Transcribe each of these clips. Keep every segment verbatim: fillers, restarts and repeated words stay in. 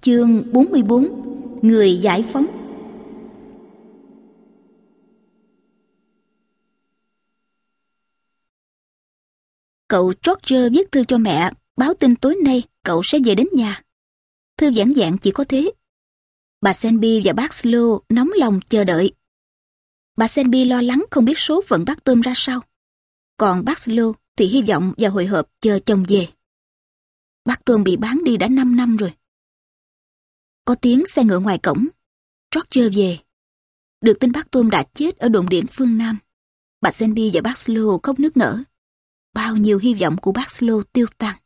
Chương bốn mươi bốn. Người giải phóng. Cậu George viết thư cho mẹ, báo tin tối nay cậu sẽ về đến nhà. Thư giản dạng chỉ có thế. Bà Selby và bác Slow nóng lòng chờ đợi. Bà Selby lo lắng không biết số phận bác Tom ra sao. Còn bác Slow thì hy vọng và hồi hộp chờ chồng về. Bác Tom bị bán đi đã năm năm rồi. Có tiếng xe ngựa ngoài cổng. George về. Được tin bác Tom đã chết ở đồn điện phương Nam. Bà Selby và bác Slow khóc nức nở. Bao nhiêu hy vọng của bác Slow tiêu tan.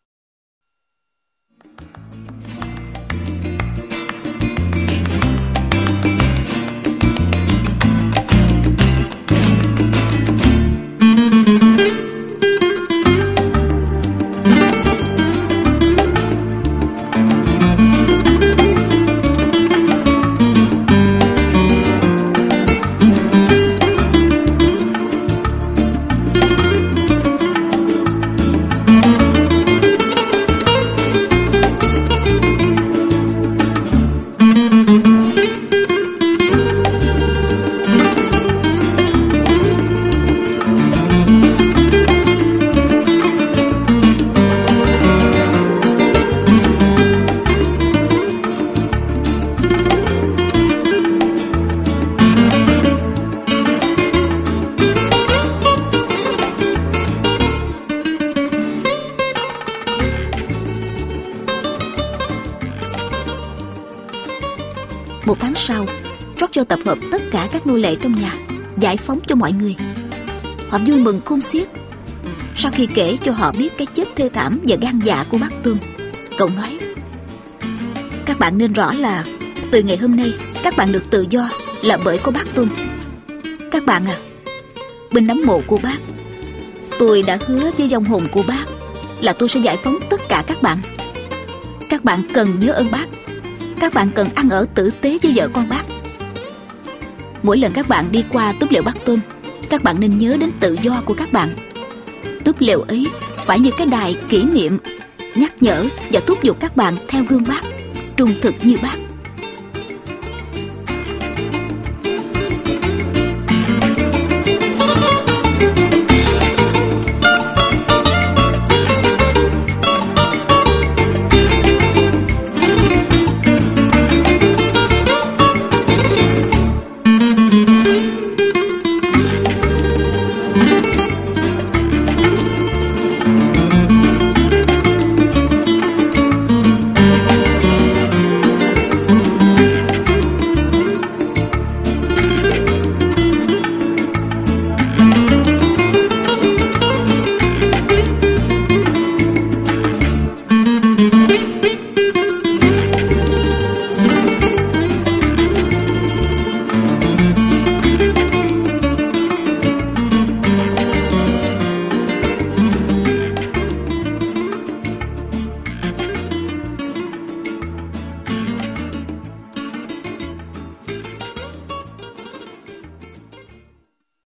Một tháng sau, George tập hợp tất cả các nô lệ trong nhà, giải phóng cho mọi người. Họ vui mừng khôn xiết. Sau khi kể cho họ biết cái chết thê thảm và gan dạ của bác Tom, cậu nói: các bạn nên rõ là từ ngày hôm nay các bạn được tự do là bởi có bác Tom. Các bạn à, bên nấm mộ của bác, tôi đã hứa với vong hồn của bác là tôi sẽ giải phóng tất cả các bạn. Các bạn cần nhớ ơn bác. Các bạn cần ăn ở tử tế với vợ con bác. Mỗi lần các bạn đi qua túp lều bác Tom, các bạn nên nhớ đến tự do của các bạn. Túp lều ấy phải như cái đài kỷ niệm, nhắc nhở và thúc giục các bạn theo gương bác, trung thực như bác.